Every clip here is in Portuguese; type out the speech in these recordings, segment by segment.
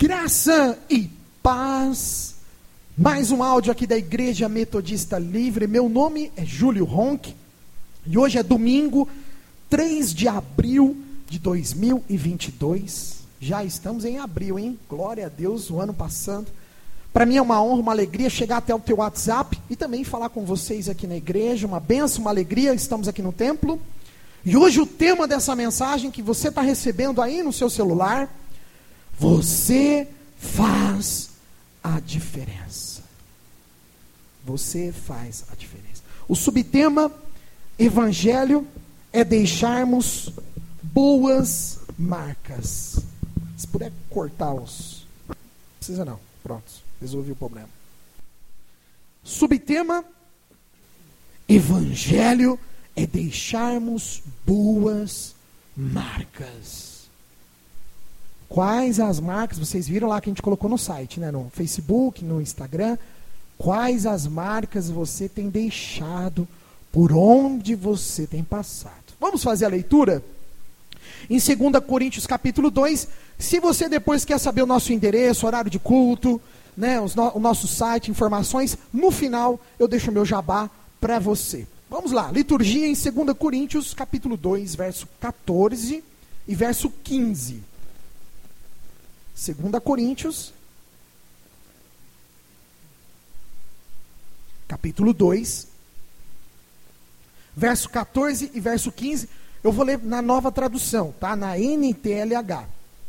Graça e paz. Mais um áudio aqui da Igreja Metodista Livre. Meu nome é Júlio Ronck e hoje é domingo, 3 de abril de 2022. Já estamos em abril, hein? Glória a Deus, o ano passando. Para mim é uma honra, uma alegria chegar até o teu WhatsApp e também falar com vocês aqui na igreja. Uma bênção, uma alegria, estamos aqui no templo. E hoje o tema dessa mensagem que você está recebendo aí no seu celular: você faz a diferença. Você faz a diferença. O subtema: Evangelho é deixarmos boas marcas. Se puder cortar os... Não precisa não, pronto, resolvi o problema. Subtema: Evangelho é deixarmos boas marcas. Quais as marcas? Vocês viram lá que a gente colocou no site, né? No Facebook, no Instagram. Quais as marcas você tem deixado por onde você tem passado? Vamos fazer a leitura? Em 2 Coríntios capítulo 2, se você depois quer saber o nosso endereço, horário de culto, né, o nosso site, informações, no final eu deixo o meu jabá para você. Vamos lá, liturgia em 2 Coríntios capítulo 2, verso 14 e verso 15. 2 Coríntios, capítulo 2, verso 14 e verso 15. Eu vou ler na nova tradução, tá? Na NTLH.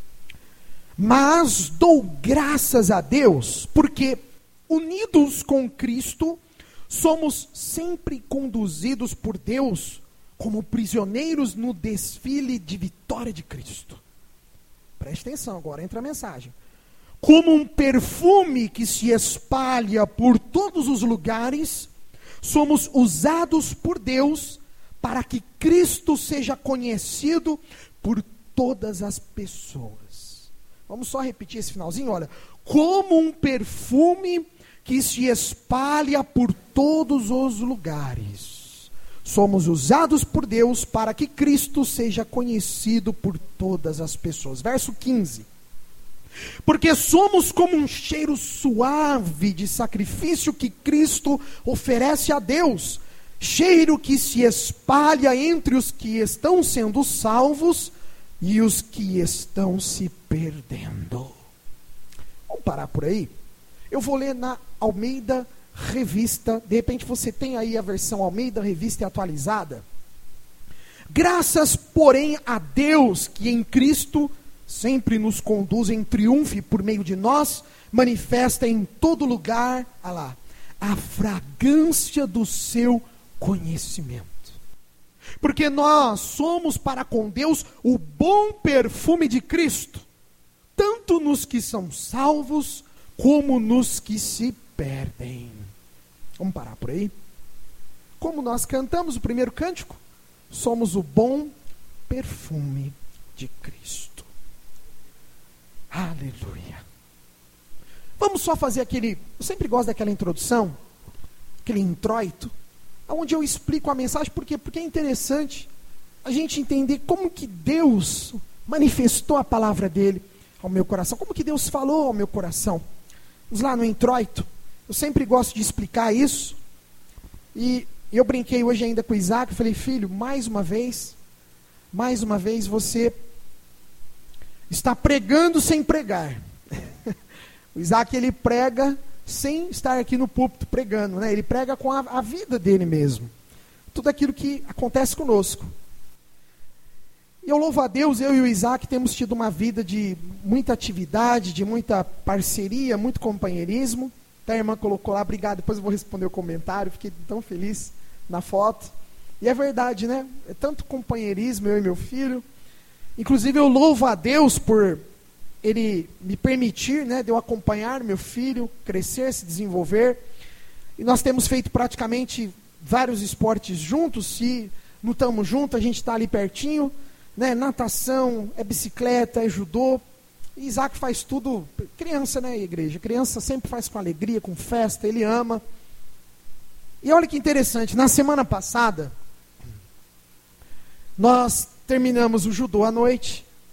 Mas dou graças a Deus, porque unidos com Cristo, somos sempre conduzidos por Deus como prisioneiros no desfile de vitória de Cristo. Preste atenção, agora entra a mensagem. Como um perfume que se espalha por todos os lugares, somos usados por Deus para que Cristo seja conhecido por todas as pessoas. Vamos só repetir esse finalzinho, olha. Como um perfume que se espalha por todos os lugares, somos usados por Deus para que Cristo seja conhecido por todas as pessoas. Verso 15. Porque somos como um cheiro suave de sacrifício que Cristo oferece a Deus, cheiro que se espalha entre os que estão sendo salvos e os que estão se perdendo. Vamos parar por aí? Eu vou ler na Almeida Revista. De repente você tem aí a versão Almeida Revista atualizada. Graças, porém, a Deus que em Cristo sempre nos conduz em triunfo por meio de nós, manifesta em todo lugar, a fragrância do seu conhecimento. Porque nós somos para com Deus o bom perfume de Cristo, tanto nos que são salvos, como nos que se perdem. Vamos parar por aí? Como nós cantamos o primeiro cântico, somos o bom perfume de Cristo. Aleluia. Vamos só fazer aquele... Eu sempre gosto daquela introdução, aquele introito, onde eu explico a mensagem. Por quê? Porque é interessante a gente entender como que Deus manifestou a palavra dele ao meu coração, como que Deus falou ao meu coração. Vamos lá no introito. Eu sempre gosto de explicar isso. E eu brinquei hoje ainda com o Isaac, eu falei: filho, mais uma vez você está pregando sem pregar. O Isaac, ele prega sem estar aqui no púlpito pregando, né? Ele prega com a vida dele mesmo. Tudo aquilo que acontece conosco. E eu louvo a Deus, eu e o Isaac temos tido uma vida de muita atividade, de muita parceria, muito companheirismo. Até a irmã colocou lá, obrigado, depois eu vou responder o comentário, fiquei tão feliz na foto. E é verdade, né? É tanto companheirismo, eu e meu filho. Inclusive eu louvo a Deus por Ele me permitir, né, de eu acompanhar meu filho, crescer, se desenvolver. E nós temos feito praticamente vários esportes juntos. Se não estamos juntos, a gente está ali pertinho, né? Natação, é bicicleta, é judô. E Isaac faz tudo. Criança, né, igreja? Criança sempre faz com alegria, com festa, ele ama. E olha que interessante, na semana passada, nós terminamos o judô à noite,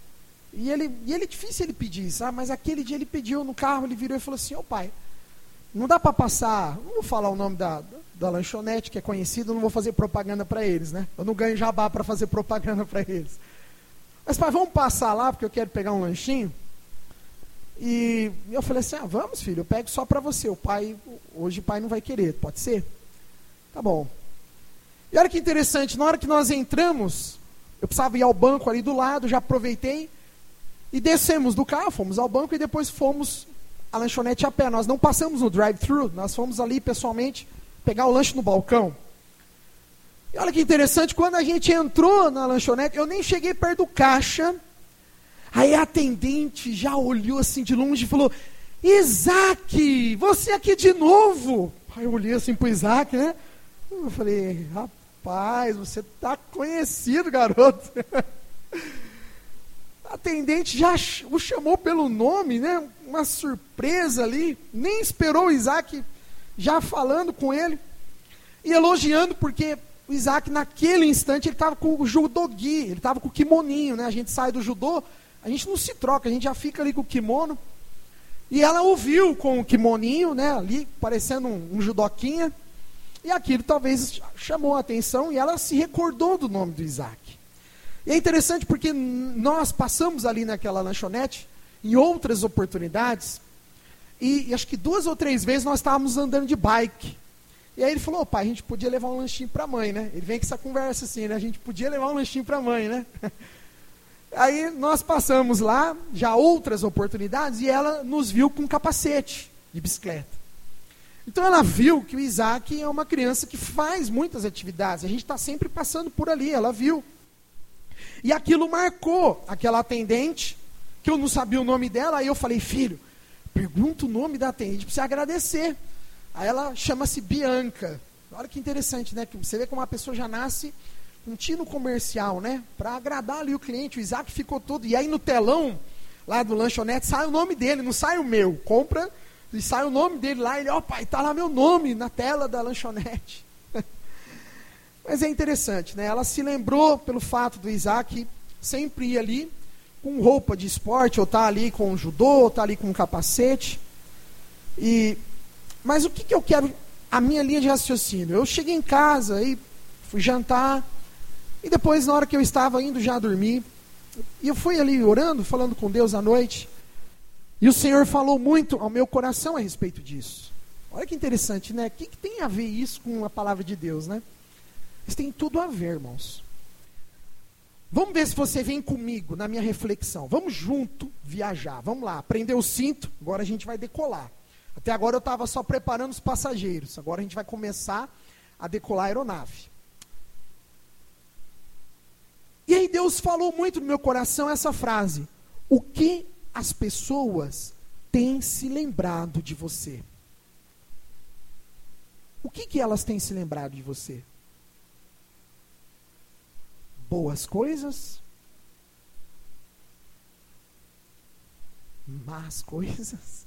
E ele é difícil ele pedir, sabe? Mas aquele dia ele pediu no carro, ele virou e falou assim, pai, não dá para passar, não vou falar o nome da lanchonete, que é conhecido, não vou fazer propaganda para eles, né? Eu não ganho jabá para fazer propaganda para eles. Mas, pai, vamos passar lá, porque eu quero pegar um lanchinho. E eu falei assim, vamos, filho, eu pego só para você. Hoje o pai não vai querer, pode ser? Tá bom. E olha que interessante, na hora que nós entramos, eu precisava ir ao banco ali do lado, já aproveitei, e descemos do carro, fomos ao banco e depois fomos à lanchonete a pé. Nós não passamos no drive-thru, nós fomos ali pessoalmente pegar o lanche no balcão. E olha que interessante, quando a gente entrou na lanchonete, eu nem cheguei perto do caixa, aí a atendente já olhou assim de longe e falou, Isaac, você aqui de novo? Aí eu olhei assim pro Isaac, né? Eu falei, rapaz, você tá conhecido, garoto. A atendente já o chamou pelo nome, né? Uma surpresa ali, nem esperou o Isaac já falando com ele e elogiando, porque o Isaac naquele instante ele estava com o judogi, ele estava com o kimoninho, né? A gente sai do judô, a gente não se troca, a gente já fica ali com o kimono. E ela ouviu com o kimoninho, né? Ali parecendo um judoquinha, e aquilo talvez chamou a atenção e ela se recordou do nome do Isaac. E é interessante porque nós passamos ali naquela lanchonete em outras oportunidades, e acho que 2 ou 3 vezes nós estávamos andando de bike. E aí ele falou, pai, a gente podia levar um lanchinho para a mãe, né? Ele vem com essa conversa assim, né? A gente podia levar um lanchinho para a mãe, né? Aí nós passamos lá, já outras oportunidades, e ela nos viu com um capacete de bicicleta. Então ela viu que o Isaac é uma criança que faz muitas atividades, a gente está sempre passando por ali, ela viu. E aquilo marcou aquela atendente, que eu não sabia o nome dela, aí eu falei, filho, pergunta o nome da atendente para você agradecer. Aí ela chama-se Bianca. Olha que interessante, né? Que você vê como uma pessoa já nasce um tino comercial, né? Para agradar ali o cliente. O Isaac ficou todo. E aí no telão, lá do lanchonete, sai o nome dele, não sai o meu. Compra e sai o nome dele lá. Ele, pai, tá lá meu nome na tela da lanchonete. Mas é interessante, né? Ela se lembrou pelo fato do Isaac sempre ir ali com roupa de esporte, ou tá ali com judô, ou tá ali com um capacete. Mas o que eu quero, a minha linha de raciocínio? Eu cheguei em casa e fui jantar, e depois, na hora que eu estava indo já dormir, e eu fui ali orando, falando com Deus à noite, e o Senhor falou muito ao meu coração a respeito disso. Olha que interessante, né? O que tem a ver isso com a palavra de Deus, né? Isso tem tudo a ver, irmãos. Vamos ver se você vem comigo na minha reflexão. Vamos junto viajar. Vamos lá, prender o cinto, agora a gente vai decolar. Até agora eu estava só preparando os passageiros. Agora a gente vai começar a decolar a aeronave. E aí Deus falou muito no meu coração essa frase. O que as pessoas têm se lembrado de você? O que elas têm se lembrado de você? Boas coisas? Más coisas?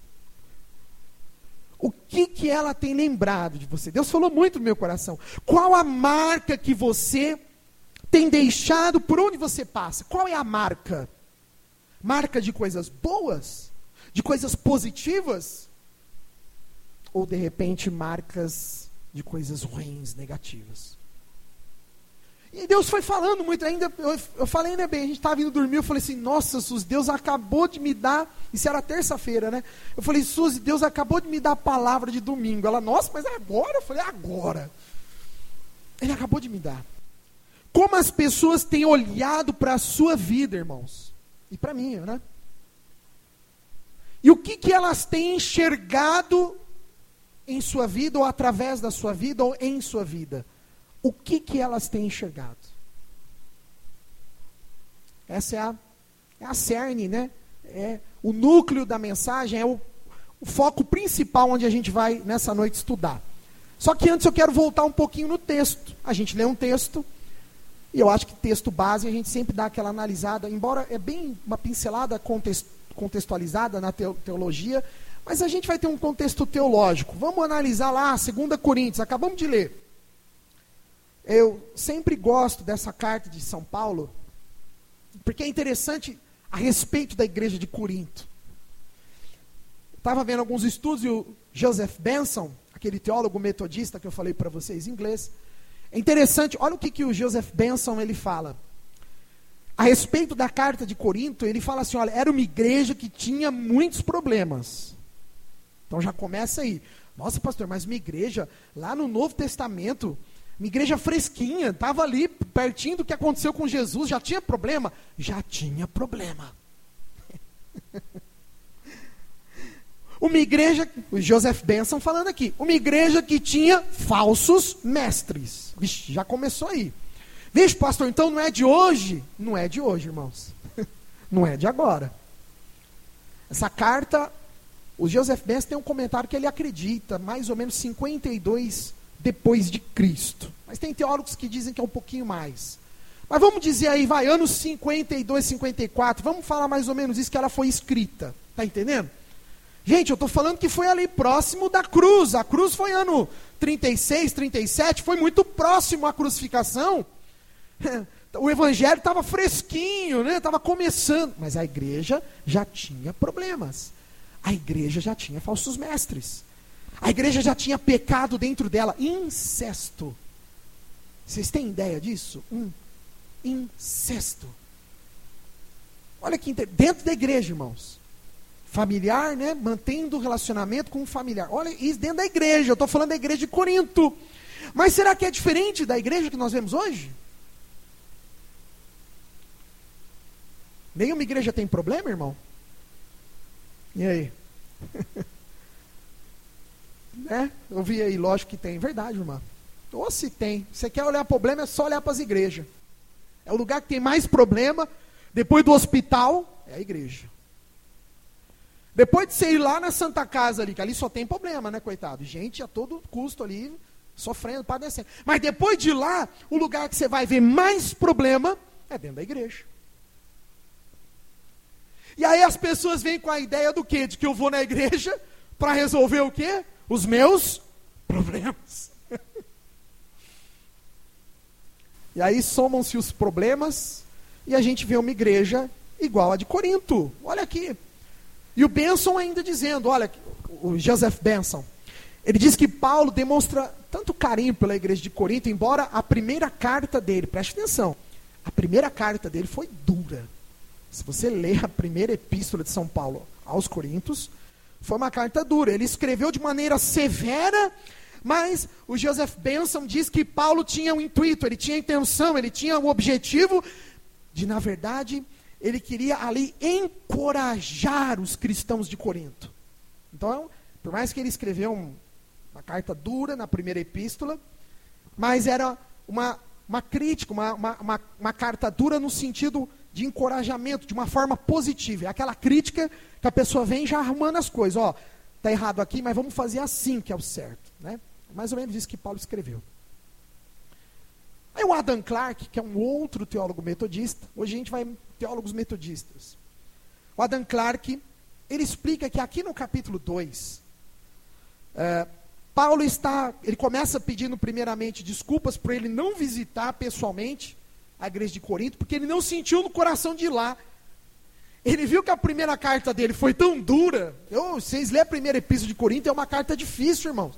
O que ela tem lembrado de você? Deus falou muito no meu coração. Qual a marca que você tem deixado por onde você passa? Qual é a marca? Marca de coisas boas? De coisas positivas? Ou de repente marcas de coisas ruins, negativas? E Deus foi falando muito, ainda, eu falei ainda bem, a gente estava indo dormir, eu falei assim, nossa, Suzy, Deus acabou de me dar, isso era terça-feira, né? Eu falei, Suzy, Deus acabou de me dar a palavra de domingo. Ela, nossa, mas é agora? Eu falei, agora. Ele acabou de me dar. Como as pessoas têm olhado para a sua vida, irmãos, e para a minha, né? E o que elas têm enxergado em sua vida, ou através da sua vida, ou em sua vida? O que elas têm enxergado? Essa é a cerne, né? É o núcleo da mensagem, é o foco principal onde a gente vai nessa noite estudar. Só que antes eu quero voltar um pouquinho no texto. A gente lê um texto, e eu acho que texto base a gente sempre dá aquela analisada, embora é bem uma pincelada contextualizada na teologia, mas a gente vai ter um contexto teológico. Vamos analisar lá 2 Coríntios, acabamos de ler. Eu sempre gosto dessa carta de São Paulo, porque é interessante a respeito da igreja de Corinto. Estava vendo alguns estudos e o Joseph Benson, aquele teólogo metodista que eu falei para vocês em inglês, é interessante, olha o que o Joseph Benson ele fala. A respeito da carta de Corinto, ele fala assim, olha, era uma igreja que tinha muitos problemas. Então já começa aí. Nossa, pastor, mas uma igreja lá no Novo Testamento, uma igreja fresquinha, estava ali pertinho do que aconteceu com Jesus, já tinha problema? Já tinha problema. Uma igreja, o Joseph Benson falando aqui, uma igreja que tinha falsos mestres. Vixe, já começou aí. Vixe, pastor, então não é de hoje? Não é de hoje, irmãos. Não é de agora. Essa carta, o Joseph Benson tem um comentário que ele acredita, mais ou menos 52 depois de Cristo. Mas tem teólogos que dizem que é um pouquinho mais. Mas vamos dizer aí, vai, anos 52, 54, vamos falar mais ou menos isso que ela foi escrita. Tá entendendo? Gente, eu estou falando que foi ali próximo da cruz. A cruz foi ano 36, 37, foi muito próximo à crucificação. O evangelho estava fresquinho, né? Estava começando. Mas a igreja já tinha problemas. A igreja já tinha falsos mestres. A igreja já tinha pecado dentro dela. Incesto. Vocês têm ideia disso? Incesto. Olha que dentro da igreja, irmãos. Familiar, né? Mantendo o relacionamento com o familiar. Olha, isso dentro da igreja. Eu estou falando da igreja de Corinto. Mas será que é diferente da igreja que nós vemos hoje? Nenhuma igreja tem problema, irmão? E aí? Né? Eu vi aí, lógico que tem. Verdade, irmão. Ou se tem. Você quer olhar problema, é só olhar para as igrejas. É o lugar que tem mais problema. Depois do hospital, é a igreja. Depois de você ir lá na Santa Casa ali, que ali só tem problema, né, coitado? Gente a todo custo ali, sofrendo, padecendo. Mas depois de lá, o lugar que você vai ver mais problema é dentro da igreja. E aí as pessoas vêm com a ideia do quê? De que eu vou na igreja para resolver o quê? Os meus problemas. E aí somam-se os problemas e a gente vê uma igreja igual a de Corinto. Olha aqui. E o Benson ainda dizendo, olha, o Joseph Benson, ele diz que Paulo demonstra tanto carinho pela igreja de Corinto, embora a primeira carta dele, preste atenção, a primeira carta dele foi dura. Se você ler a primeira epístola de São Paulo aos Coríntios, foi uma carta dura. Ele escreveu de maneira severa, mas o Joseph Benson diz que Paulo tinha um intuito, ele tinha a intenção, ele tinha o objetivo de, na verdade, ele queria ali encorajar os cristãos de Corinto. Então, por mais que ele escreveu uma carta dura na primeira epístola, mas era uma crítica, uma carta dura no sentido de encorajamento, de uma forma positiva. É aquela crítica que a pessoa vem já arrumando as coisas. Ó, está errado aqui, mas vamos fazer assim que é o certo. Né? Mais ou menos isso que Paulo escreveu. Aí o Adam Clarke, que é um outro teólogo metodista, hoje a gente vai em teólogos metodistas. O Adam Clarke, ele explica que aqui no capítulo 2, Paulo ele começa pedindo primeiramente desculpas por ele não visitar pessoalmente a igreja de Corinto, porque ele não sentiu no coração de ir lá. Ele viu que a primeira carta dele foi tão dura. Vocês lêem a primeira epístola de Corinto, é uma carta difícil, irmãos.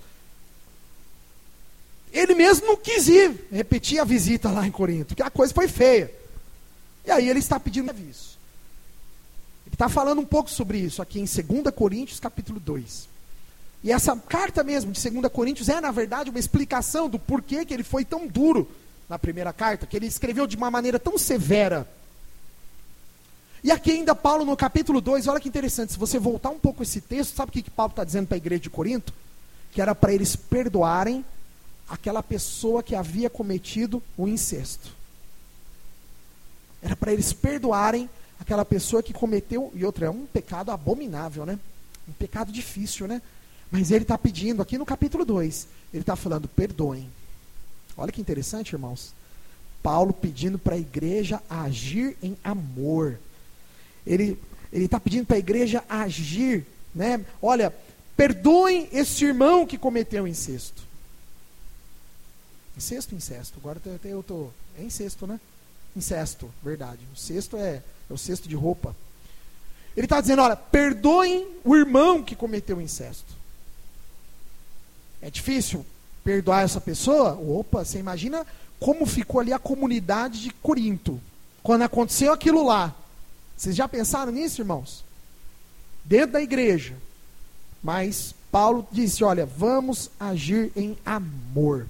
Ele mesmo não quis ir repetir a visita lá em Corinto, porque a coisa foi feia. E aí ele está pedindo isso. Ele está falando um pouco sobre isso aqui em 2 Coríntios, capítulo 2. E essa carta mesmo de 2 Coríntios é, na verdade, uma explicação do porquê que ele foi tão duro na primeira carta, que ele escreveu de uma maneira tão severa. E aqui ainda Paulo no capítulo 2, olha que interessante, se você voltar um pouco esse texto, sabe o que Paulo está dizendo para a igreja de Corinto? Que era para eles perdoarem aquela pessoa que havia cometido o incesto. Era para eles perdoarem aquela pessoa que cometeu, e outra, é um pecado abominável, né? Um pecado difícil, né? Mas ele está pedindo, aqui no capítulo 2, ele está falando, perdoem. Olha que interessante, irmãos. Paulo pedindo para a igreja agir em amor. Ele está pedindo para a igreja agir, né? Olha, perdoem esse irmão que cometeu incesto. Incesto. Agora eu tô. É incesto, né? Incesto, verdade. O cesto é o cesto de roupa. Ele está dizendo, olha, perdoem o irmão que cometeu o incesto. É difícil perdoar essa pessoa? Opa, você imagina como ficou ali a comunidade de Corinto, quando aconteceu aquilo lá. Vocês já pensaram nisso, irmãos? Dentro da igreja. Mas Paulo disse, olha, vamos agir em amor.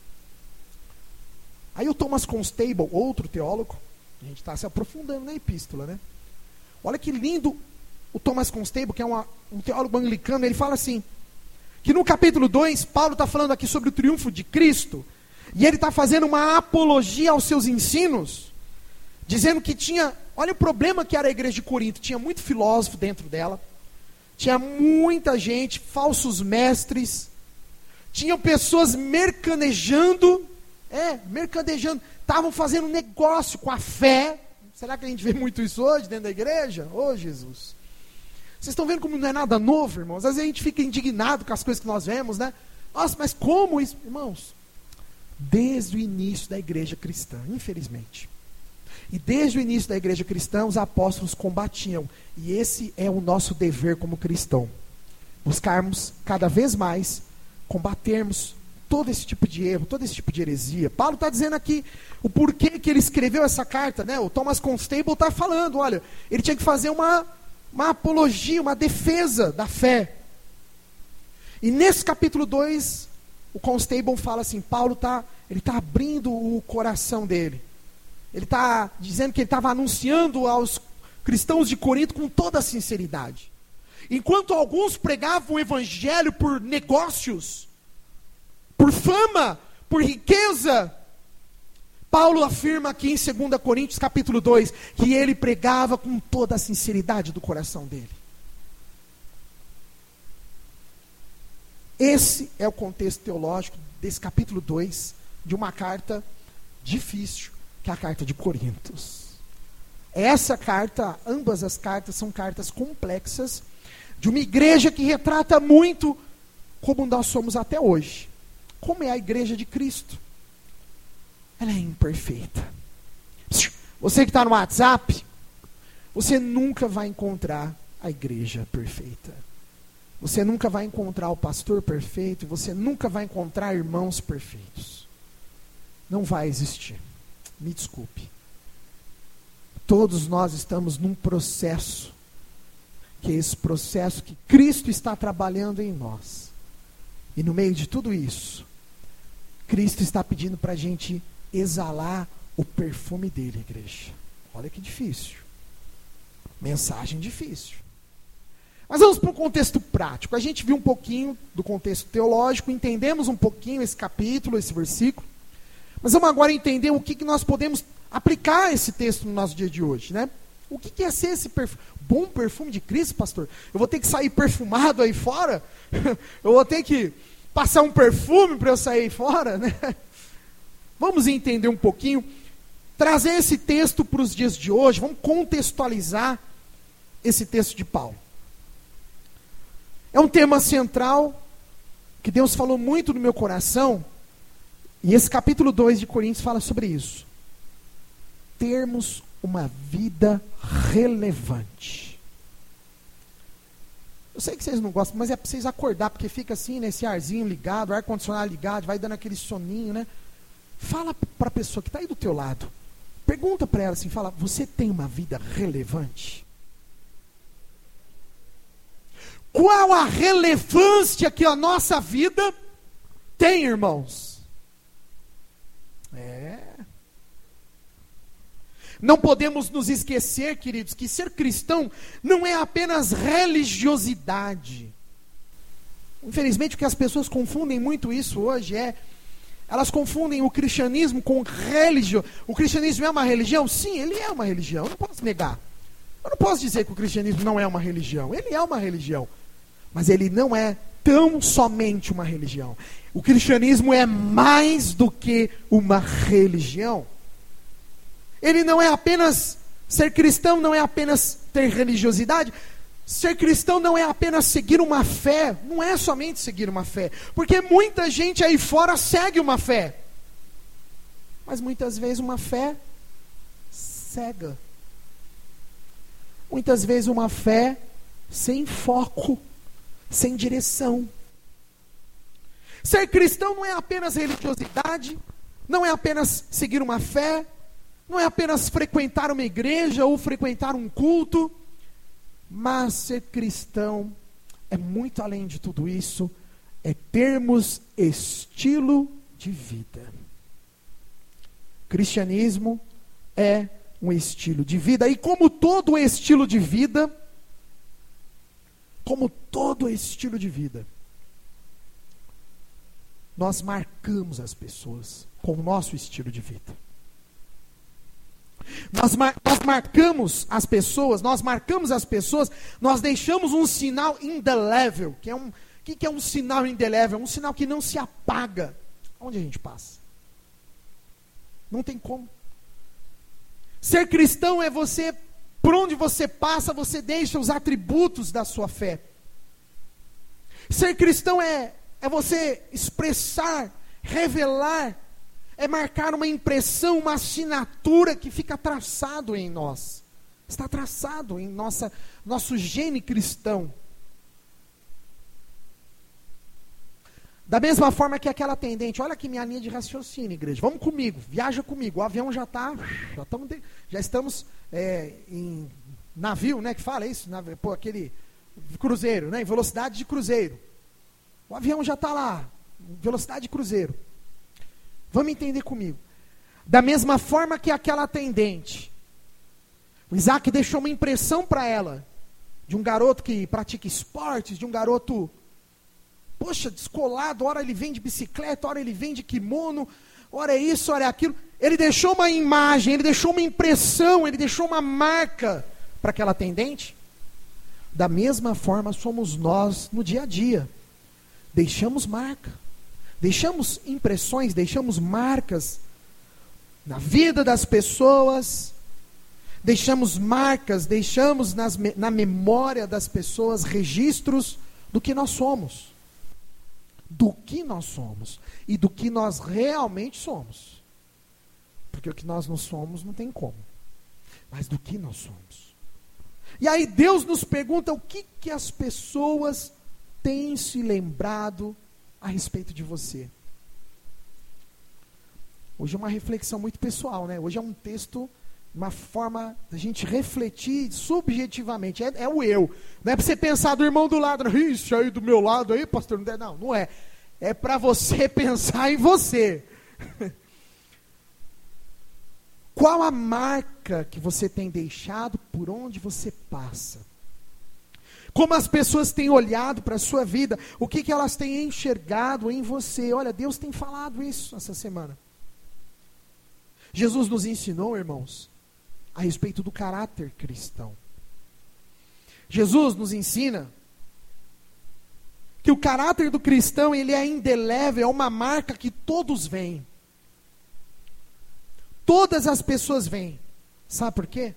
Aí o Thomas Constable, outro teólogo, a gente está se aprofundando na epístola, né? Olha que lindo o Thomas Constable, que é um teólogo anglicano, ele fala assim, que no capítulo 2, Paulo está falando aqui sobre o triunfo de Cristo, e ele está fazendo uma apologia aos seus ensinos, dizendo que tinha, olha o problema que era a igreja de Corinto, tinha muito filósofo dentro dela, tinha muita gente, falsos mestres, tinham pessoas mercadejando, estavam fazendo negócio com a fé. Será que a gente vê muito isso hoje dentro da igreja? Ô Jesus! Vocês estão vendo como não é nada novo, irmãos? Às vezes a gente fica indignado com as coisas que nós vemos, né? Nossa, mas como isso? Irmãos, desde o início da igreja cristã, infelizmente. E desde o início da igreja cristã, os apóstolos combatiam. E esse é o nosso dever como cristão. Buscarmos cada vez mais, combatermos todo esse tipo de erro, todo esse tipo de heresia. Paulo está dizendo aqui o porquê que ele escreveu essa carta, né? O Thomas Constable está falando, olha, ele tinha que fazer uma apologia, uma defesa da fé. E nesse capítulo 2, o Constable fala assim, Paulo ele está abrindo o coração dele. Ele está dizendo que ele estava anunciando aos cristãos de Corinto com toda a sinceridade. Enquanto alguns pregavam o evangelho por negócios, por fama, por riqueza, Paulo afirma aqui em 2 Coríntios capítulo 2, que ele pregava com toda a sinceridade do coração dele. Esse é o contexto teológico desse capítulo 2, de uma carta difícil, que é a carta de Coríntios. Essa carta, ambas as cartas são cartas complexas, de uma igreja que retrata muito como nós somos até hoje. Como é a igreja de Cristo? Ela é imperfeita. Você que está no WhatsApp, você nunca vai encontrar a igreja perfeita. Você nunca vai encontrar o pastor perfeito, você nunca vai encontrar irmãos perfeitos. Não vai existir. Me desculpe. Todos nós estamos num processo, que é esse processo que Cristo está trabalhando em nós. E no meio de tudo isso, Cristo está pedindo para a gente exalar o perfume dele, igreja. Olha que difícil. Mensagem difícil. Mas vamos para um contexto prático. A gente viu um pouquinho do contexto teológico, entendemos um pouquinho esse capítulo, esse versículo. Mas vamos agora entender o que nós podemos aplicar esse texto no nosso dia de hoje, né? O que é ser esse bom perfume de Cristo, pastor? Eu vou ter que sair perfumado aí fora? Eu vou ter que passar um perfume para eu sair fora, né? Vamos entender um pouquinho, trazer esse texto para os dias de hoje, vamos contextualizar esse texto de Paulo. É um tema central, que Deus falou muito no meu coração, e esse capítulo 2 de Coríntios fala sobre isso. Termos uma vida relevante. Eu sei que vocês não gostam, mas é para vocês acordar, porque fica assim, nesse arzinho ligado, o ar-condicionado ligado, vai dando aquele soninho, né? Fala para a pessoa que está aí do teu lado. Pergunta para ela assim, fala, você tem uma vida relevante? Qual a relevância que a nossa vida tem, irmãos? Não podemos nos esquecer, queridos, que ser cristão não é apenas religiosidade. Infelizmente, o que as pessoas confundem muito isso hoje elas confundem o cristianismo com religião. O cristianismo é uma religião? Sim, ele é uma religião, eu não posso negar. Eu não posso dizer que o cristianismo não é uma religião. Ele é uma religião, mas ele não é tão somente uma religião. O cristianismo é mais do que uma religião. Ele não é apenas, ser cristão não é apenas ter religiosidade. Ser cristão não é apenas seguir uma fé, não é somente seguir uma fé, porque muita gente aí fora segue uma fé, mas muitas vezes uma fé cega. Muitas vezes uma fé sem foco, sem direção. Ser cristão não é apenas religiosidade, não é apenas seguir uma fé, não é apenas frequentar uma igreja ou frequentar um culto, mas ser cristão é muito além de tudo isso, é termos estilo de vida. Cristianismo é um estilo de vida, e como todo estilo de vida, nós marcamos as pessoas com o nosso estilo de vida. Nós marcamos as pessoas, nós deixamos um sinal indelével. Que é um sinal indelével? Um sinal que não se apaga. Onde a gente passa? Não tem como. Ser cristão é você, por onde você passa, você deixa os atributos da sua fé. Ser cristão é você expressar, revelar, é marcar uma impressão, uma assinatura que fica traçado em nós. Está traçado em nosso gene cristão. Da mesma forma que aquela atendente, olha aqui minha linha de raciocínio, igreja, vamos comigo, viaja comigo, o avião já estamos em navio, né, que fala isso, aquele cruzeiro, né, em velocidade de cruzeiro. O avião já está lá, velocidade de cruzeiro. Vamos entender comigo. Da mesma forma que aquela atendente, o Isaac deixou uma impressão para ela, de um garoto que pratica esportes, de um garoto, descolado, ora ele vem de bicicleta, ora ele vem de kimono, ora é isso, ora é aquilo. Ele deixou uma imagem, ele deixou uma impressão, ele deixou uma marca para aquela atendente. Da mesma forma somos nós no dia a dia. Deixamos marca, deixamos impressões, deixamos marcas na vida das pessoas, deixamos marcas, deixamos na memória das pessoas registros do que nós somos. Do que nós somos e do que nós realmente somos. Porque o que nós não somos não tem como. Mas do que nós somos. E aí Deus nos pergunta o que as pessoas têm se lembrado a respeito de você. Hoje é uma reflexão muito pessoal, né? Hoje é um texto, uma forma da gente refletir subjetivamente. É o eu. Não é para você pensar do irmão do lado, isso aí do meu lado aí, pastor. Não é. É para você pensar em você. Qual a marca que você tem deixado por onde você passa? Como as pessoas têm olhado para a sua vida? O que elas têm enxergado em você? Olha, Deus tem falado isso essa semana. Jesus nos ensinou, irmãos, a respeito do caráter cristão. Jesus nos ensina que o caráter do cristão, ele é indelével, é uma marca que todos veem. Todas as pessoas veem. Sabe por quê?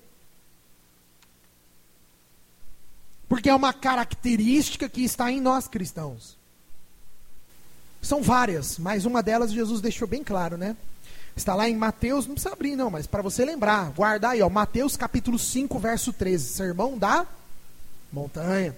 Porque é uma característica que está em nós cristãos. São várias, mas uma delas Jesus deixou bem claro, né? Está lá em Mateus, não precisa abrir não, mas para você lembrar, guardar aí, Mateus capítulo 5, verso 13, sermão da montanha.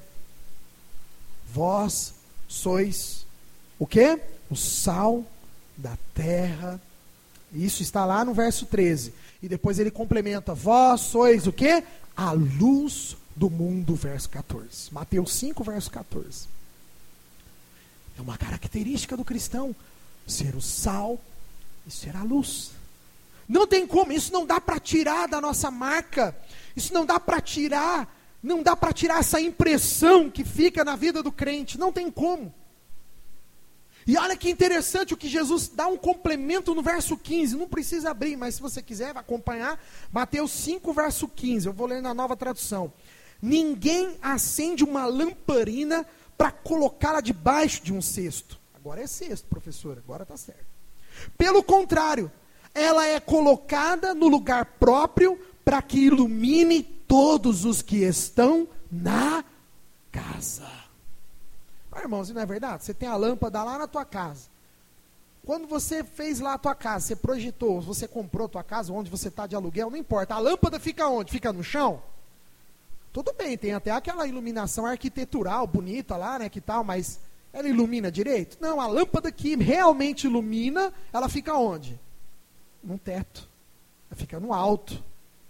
Vós sois o quê? O sal da terra. Isso está lá no verso 13. E depois ele complementa, vós sois o quê? A luz do mundo, verso 14. Mateus 5, verso 14. É uma característica do cristão, ser o sal e ser a luz. Não tem como, isso não dá para tirar da nossa marca, isso não dá para tirar essa impressão que fica na vida do crente, não tem como. E olha que interessante o que Jesus dá um complemento no verso 15, não precisa abrir, mas se você quiser vai acompanhar, Mateus 5, verso 15, eu vou ler na Nova Tradução. Ninguém acende uma lamparina para colocá-la debaixo de um cesto. Agora é cesto, professor, agora está certo. Pelo contrário, ela é colocada no lugar próprio para que ilumine todos os que estão na casa. Ah, irmãos, não é verdade? Você tem a lâmpada lá na tua casa. Quando você fez lá a tua casa, você projetou, você comprou a tua casa, onde você está de aluguel, não importa. A lâmpada fica onde? Fica no chão? tudo bem, tem até aquela iluminação arquitetural bonita lá, né, que tal, mas ela ilumina direito? Não, a lâmpada que realmente ilumina, ela fica onde? No teto. Ela fica no alto.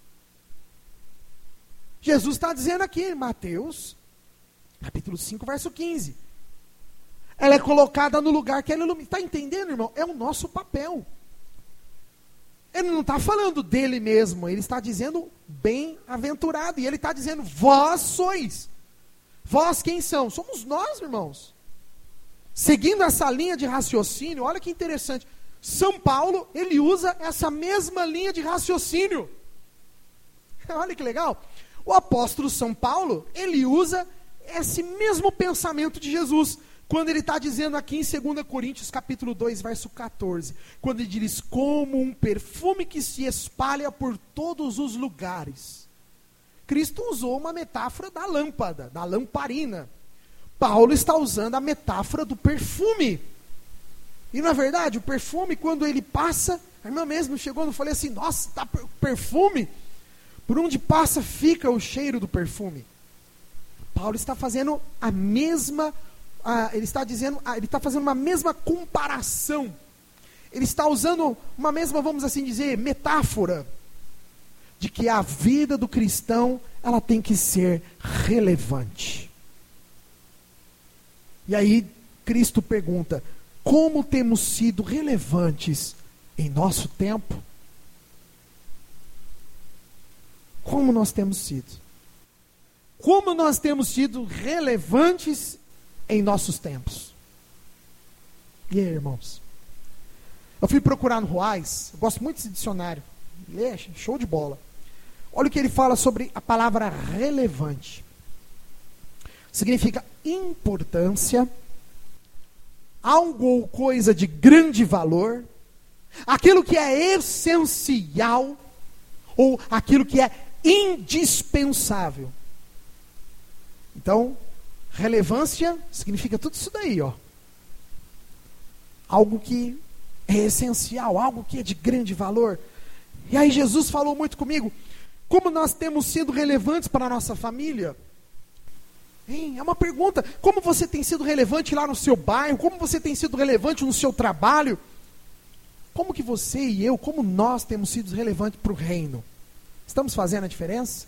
Jesus está dizendo aqui em Mateus, capítulo 5, verso 15. Ela é colocada no lugar que ela ilumina. Está entendendo, irmão? É o nosso papel. Ele não está falando dele mesmo, ele está dizendo bem-aventurado. E ele está dizendo, vós sois. Vós quem são? Somos nós, irmãos. Seguindo essa linha de raciocínio, olha que interessante. São Paulo, ele usa essa mesma linha de raciocínio. Olha que legal. O apóstolo São Paulo, ele usa esse mesmo pensamento de Jesus. Quando ele está dizendo aqui em 2 Coríntios, capítulo 2, verso 14. Quando ele diz, como um perfume que se espalha por todos os lugares. Cristo usou uma metáfora da lâmpada, da lamparina. Paulo está usando a metáfora do perfume. E na verdade, o perfume, quando ele passa, a irmã mesmo chegou e falei assim, nossa, tá perfume. Por onde passa, fica o cheiro do perfume. Paulo está fazendo a mesma, ele está fazendo uma mesma comparação. Ele está usando uma mesma, vamos assim dizer, metáfora. De que a vida do cristão, ela tem que ser relevante. E aí, Cristo pergunta, como temos sido relevantes em nosso tempo? Como nós temos sido? Como nós temos sido relevantes em nossos tempos? E aí, irmãos? Eu fui procurar no Ruais, eu gosto muito desse dicionário. Lê, show de bola. Olha o que ele fala sobre a palavra relevante. Significa importância, algo ou coisa de grande valor, aquilo que é essencial, ou aquilo que é indispensável. Então, relevância significa tudo isso daí, ó. Algo que é essencial, algo que é de grande valor. E aí Jesus falou muito comigo, como nós temos sido relevantes para a nossa família? É uma pergunta, como você tem sido relevante lá no seu bairro? Como você tem sido relevante no seu trabalho? Como que você e eu, como nós temos sido relevantes para o reino? Estamos fazendo a diferença?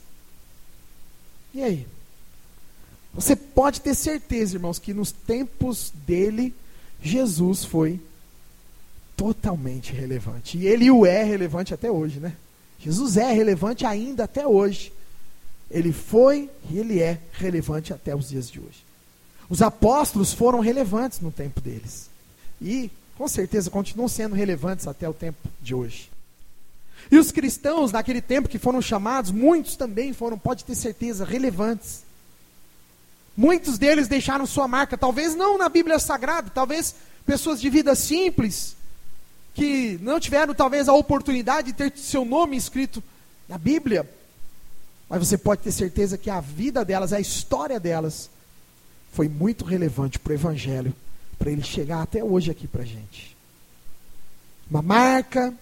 E aí? Você pode ter certeza, irmãos, que nos tempos dele, Jesus foi totalmente relevante. E ele o é relevante até hoje, né? Jesus é relevante ainda até hoje. Ele foi e ele é relevante até os dias de hoje. Os apóstolos foram relevantes no tempo deles. E, com certeza, continuam sendo relevantes até o tempo de hoje. E os cristãos, naquele tempo que foram chamados, muitos também foram, pode ter certeza, relevantes. Muitos deles deixaram sua marca, talvez não na Bíblia Sagrada, talvez pessoas de vida simples, que não tiveram talvez a oportunidade de ter seu nome escrito na Bíblia, mas você pode ter certeza que a vida delas, a história delas, foi muito relevante para o Evangelho, para ele chegar até hoje aqui para a gente. Uma marca.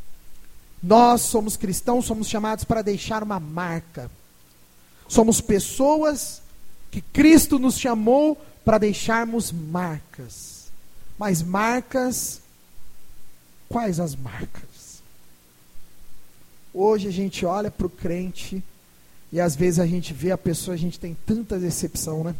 Nós somos cristãos, somos chamados para deixar uma marca. Somos pessoas que Cristo nos chamou para deixarmos marcas. Mas marcas, quais as marcas? Hoje a gente olha para o crente e às vezes a gente vê a pessoa, a gente tem tanta decepção, né?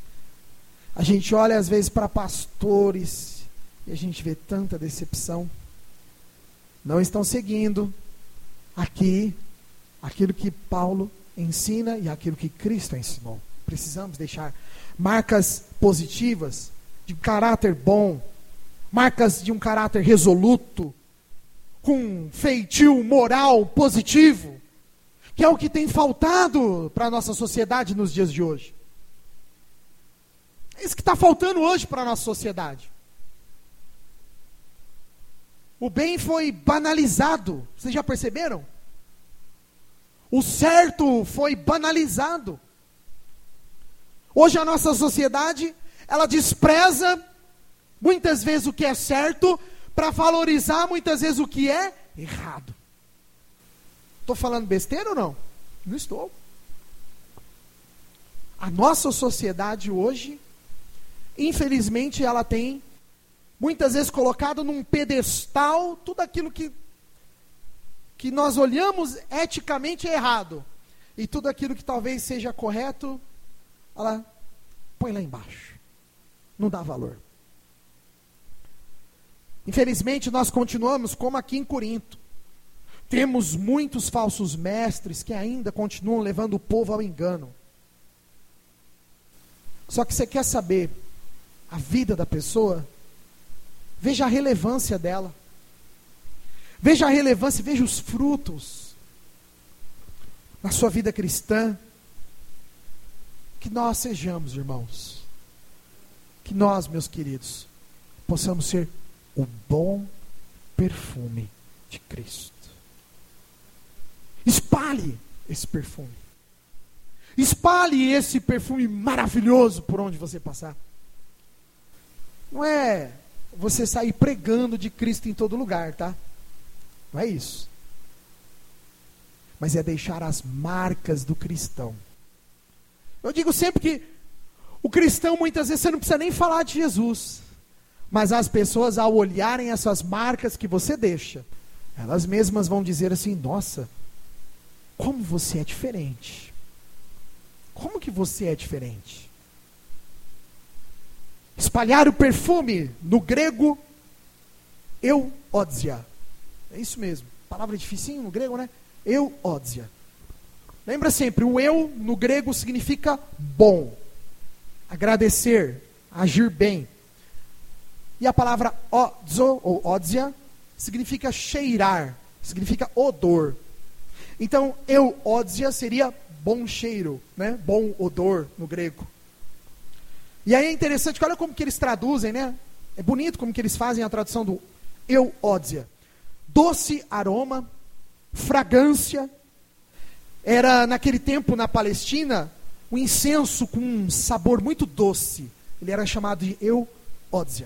A gente olha às vezes para pastores e a gente vê tanta decepção. Não estão seguindo aqui aquilo que Paulo ensina e aquilo que Cristo ensinou. Precisamos deixar marcas positivas, de caráter bom, marcas de um caráter resoluto, com feitio moral positivo, que é o que tem faltado para a nossa sociedade nos dias de hoje. É isso que está faltando hoje para a nossa sociedade. O bem foi banalizado. Vocês já perceberam? O certo foi banalizado. Hoje a nossa sociedade, ela despreza muitas vezes o que é certo para valorizar muitas vezes o que é errado. Estou falando besteira ou não? Não estou. a nossa sociedade hoje, infelizmente, ela tem, muitas vezes, colocado num pedestal tudo aquilo que nós olhamos eticamente é errado. E tudo aquilo que talvez seja correto, ela põe lá embaixo. Não dá valor. Infelizmente, nós continuamos como aqui em Corinto. Temos muitos falsos mestres que ainda continuam levando o povo ao engano. Só que você quer saber a vida da pessoa? Veja a relevância dela. Veja a relevância, veja os frutos na sua vida cristã. Que nós sejamos, irmãos, que nós, meus queridos, possamos ser o bom perfume de Cristo. Espalhe esse perfume. Espalhe esse perfume maravilhoso por onde você passar. Não é você sair pregando de Cristo em todo lugar, tá? Não é isso. Mas é deixar as marcas do cristão. Eu digo sempre que o cristão, muitas vezes, você não precisa nem falar de Jesus. Mas as pessoas, ao olharem essas marcas que você deixa, elas mesmas vão dizer assim: nossa, como você é diferente. Como que você é diferente? Espalhar o perfume, no grego, euódia. É isso mesmo, palavra dificinho no grego, né? Euódia. Lembra sempre, o eu no grego significa bom, agradecer, agir bem. E a palavra odzo, ou ódzia, significa cheirar, significa odor. Então, euódzia seria bom cheiro, né? Bom odor no grego. E aí é interessante que olha como que eles traduzem, né? É bonito como que eles fazem a tradução do euódzia. Doce aroma, fragrância. Era naquele tempo na Palestina, o incenso com um sabor muito doce. Ele era chamado de euódzia.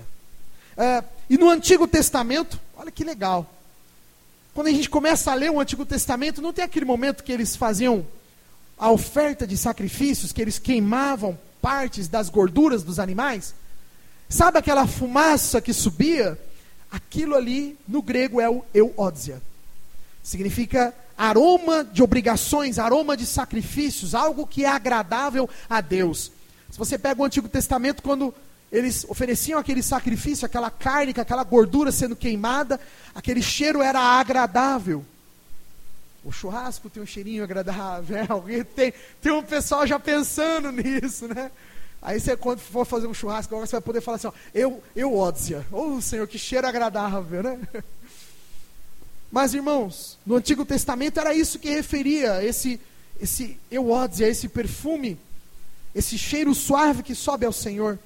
E no Antigo Testamento, olha que legal. Quando a gente começa a ler o Antigo Testamento, não tem aquele momento que eles faziam a oferta de sacrifícios, que eles queimavam partes das gorduras dos animais? Sabe aquela fumaça que subia? Aquilo ali, no grego, é o euódzia. Significa aroma de obrigações, aroma de sacrifícios, algo que é agradável a Deus. Se você pega o Antigo Testamento, quando eles ofereciam aquele sacrifício, aquela carne, aquela gordura sendo queimada, aquele cheiro era agradável. O churrasco tem um cheirinho agradável, né? Alguém tem um pessoal já pensando nisso, né? Aí você, quando for fazer um churrasco, agora você vai poder falar assim, ó, euódzia. Oh, Senhor, que cheiro agradável, né? Mas, irmãos, no Antigo Testamento era isso que referia, esse euódzia, esse perfume, esse cheiro suave que sobe ao Senhor.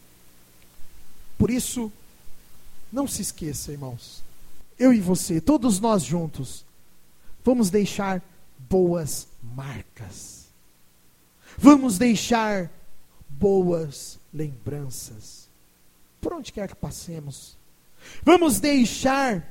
Por isso, não se esqueça, irmãos, eu e você, todos nós juntos, vamos deixar boas marcas. Vamos deixar boas lembranças. Por onde quer que passemos. Vamos deixar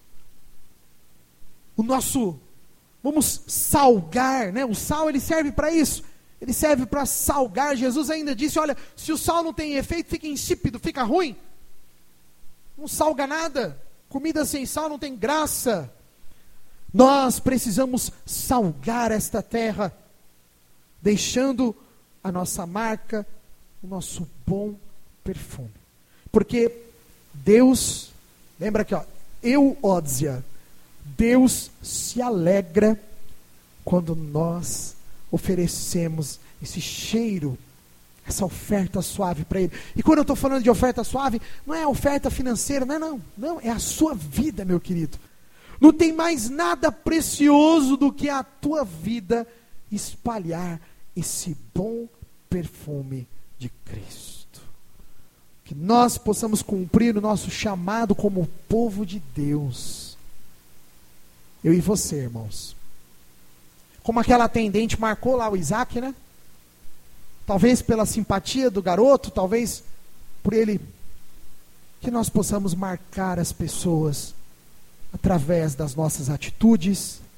vamos salgar, né? O sal, ele serve para isso. Ele serve para salgar. Jesus ainda disse, olha, se o sal não tem efeito, fica insípido, fica ruim. Não salga nada. Comida sem sal não tem graça. Nós precisamos salgar esta terra, deixando a nossa marca, o nosso bom perfume. Porque Deus, lembra aqui, ó, euódzia, Deus se alegra quando nós oferecemos esse cheiro, essa oferta suave para Ele. E quando eu estou falando de oferta suave, não é oferta financeira, não, é a sua vida, meu querido. Não tem mais nada precioso do que a tua vida espalhar esse bom perfume de Cristo. Que nós possamos cumprir o nosso chamado como povo de Deus. Eu e você, irmãos. Como aquela atendente marcou lá o Isaac, né? Talvez pela simpatia do garoto, talvez por ele. Que nós possamos marcar as pessoas através das nossas atitudes,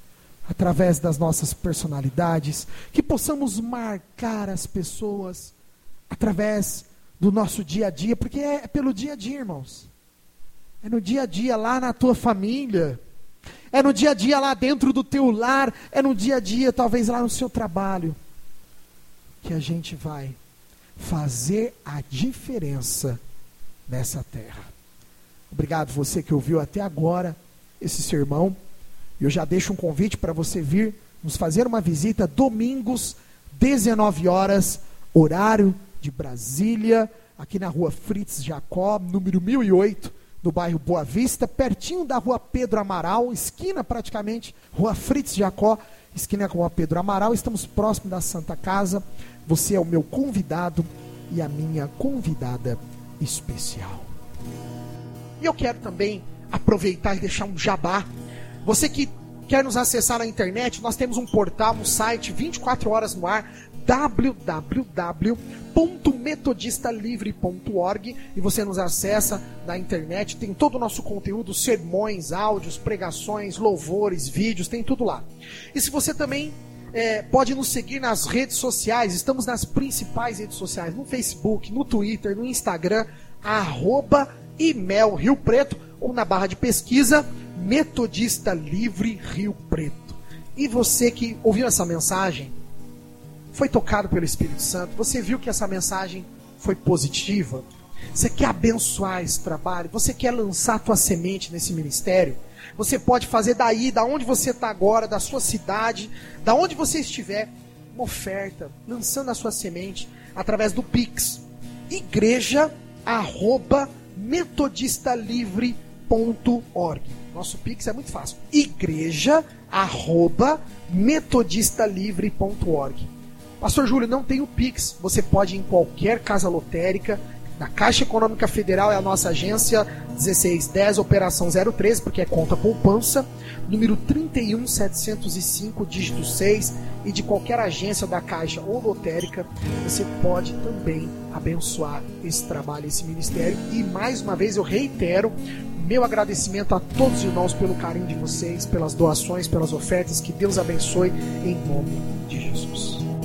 através das nossas personalidades, que possamos marcar as pessoas através do nosso dia a dia, porque é pelo dia a dia, irmãos. É no dia a dia lá na tua família, é no dia a dia lá dentro do teu lar, é no dia a dia talvez lá no seu trabalho, que a gente vai fazer a diferença nessa terra. Obrigado você que ouviu até agora esse sermão. Eu já deixo um convite para você vir nos fazer uma visita domingos, 19 horas, horário de Brasília, aqui na rua Fritz Jacó, número 1008, no bairro Boa Vista, pertinho da rua Pedro Amaral, esquina praticamente, rua Fritz Jacó, esquina com a Pedro Amaral. Estamos próximo da Santa Casa. Você é o meu convidado e a minha convidada especial. E eu quero também aproveitar e deixar um jabá. Você que quer nos acessar na internet, nós temos um portal, um site 24 horas no ar, www.metodistalivre.org, e você nos acessa na internet, tem todo o nosso conteúdo, sermões, áudios, pregações, louvores, vídeos, tem tudo lá. E se você também pode nos seguir nas redes sociais, estamos nas principais redes sociais, no Facebook, no Twitter, no Instagram, @IMEL Rio Preto, ou na barra de pesquisa, Metodista Livre Rio Preto. E você que ouviu essa mensagem, foi tocado pelo Espírito Santo, você viu que essa mensagem foi positiva, você quer abençoar esse trabalho, você quer lançar a tua semente nesse ministério, você pode fazer daí, da onde você está agora, da sua cidade, da onde você estiver, uma oferta, lançando a sua semente, através do Pix, igreja@metodistalivre.org. Nosso Pix é muito fácil, igreja@metodistalivre.org. Pastor Júlio, não tem o Pix. Você pode ir em qualquer casa lotérica. Na Caixa Econômica Federal é a nossa agência 1610, operação 013, porque é conta poupança, número 31705, dígito 6, e de qualquer agência da Caixa ou lotérica, você pode também abençoar esse trabalho, esse ministério. E mais uma vez eu reitero meu agradecimento a todos os irmãos pelo carinho de vocês, pelas doações, pelas ofertas. Que Deus abençoe em nome de Jesus.